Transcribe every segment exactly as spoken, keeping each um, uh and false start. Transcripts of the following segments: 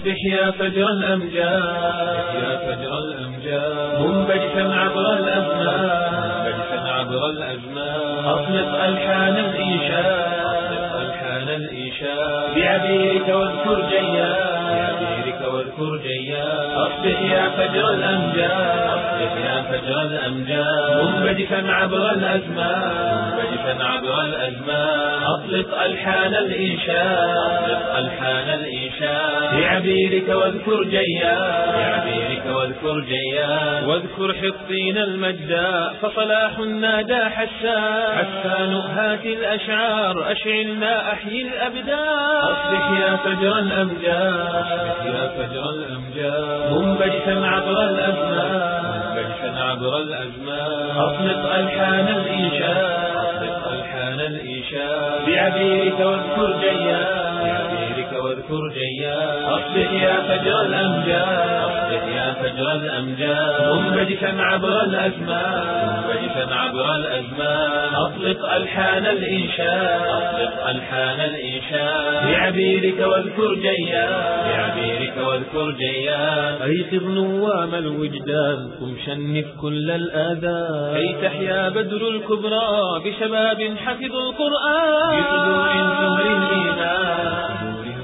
أصبح يا فجر الأمجاد يا فجر الأمجاد منبجسا عبر الأزمان منبجسا عبر الأزمان أطلق ألحان الإنشاد أطلق ألحان الإنشاد بعبيرك واذكر جياد بعبيرك واذكر جياد أصبح يا فجر الأمجاد أصبح يا فجر الأمجاد منبجسا عبر الأزمان منبجسا عبر الأزمان أطلق ألحان الإنشاد أطلق ألحان الإنشاد بعبيرك واذكر جياد بعبيرك واذكر جياد واذكر حطين المجدا فصلاح نادى حسان حسان هات الأشعار أشعلنا أحيي الأبدان أصبح يا فجر الأمجاد أصبح يا فجر الأمجاد منبجسا عبر الأزمان منبجسا عبر الأزمان أطلق ألحان الإنشاد أطلق ألحان الإنشاد بعبيرك واذكر جياد بعبيرك واذكر جياد أصبح يا فجر الأمجاد أصبح يا فجر الأمجاد منبجسا عبر الأزمان منبجسا عبر الأزمان أطلق ألحان الإنشاد أطلق ألحان الإنشاد بعبيرك واذكر جياد بعبيرك واذكر جياد أيقظ نوام الوجدان قم شنف كل الآذان كي تحيا بدر الكبرى بشباب حفظوا القرآن بصدور زهر الإيمان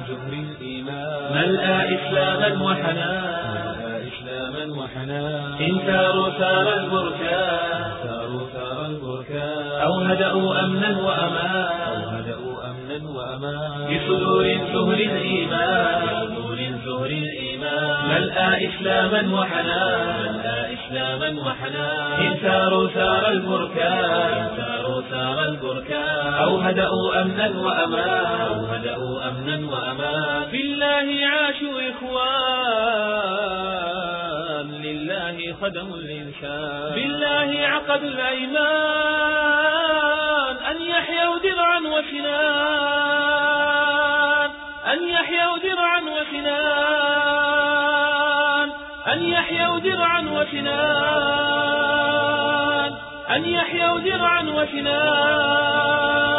ملأ إسلاما وحنان إسلاما وحنان إن ساروا سار البركان ساروا سار البركان أو هدأوا أمنا وأمان أو هدأوا أمنا وأمان بصدور زهر الإيمان بصدور زهر الإيمان ملأ إسلاما وحنان ملأ إسلاما وحنان إن ساروا سار البركان إن ساروا سار البركان أو هدأوا أمنا وأمان أو هدأوا أمنا وأمان في الله عاشوا إخوان لله خدموا الإنسان بالله عقدوا الأيمان أن يحيوا درعا وسنان أن يحيوا درعا وسنان أن يحيوا درعا وسنان، أن يحيوا درعا وسنان.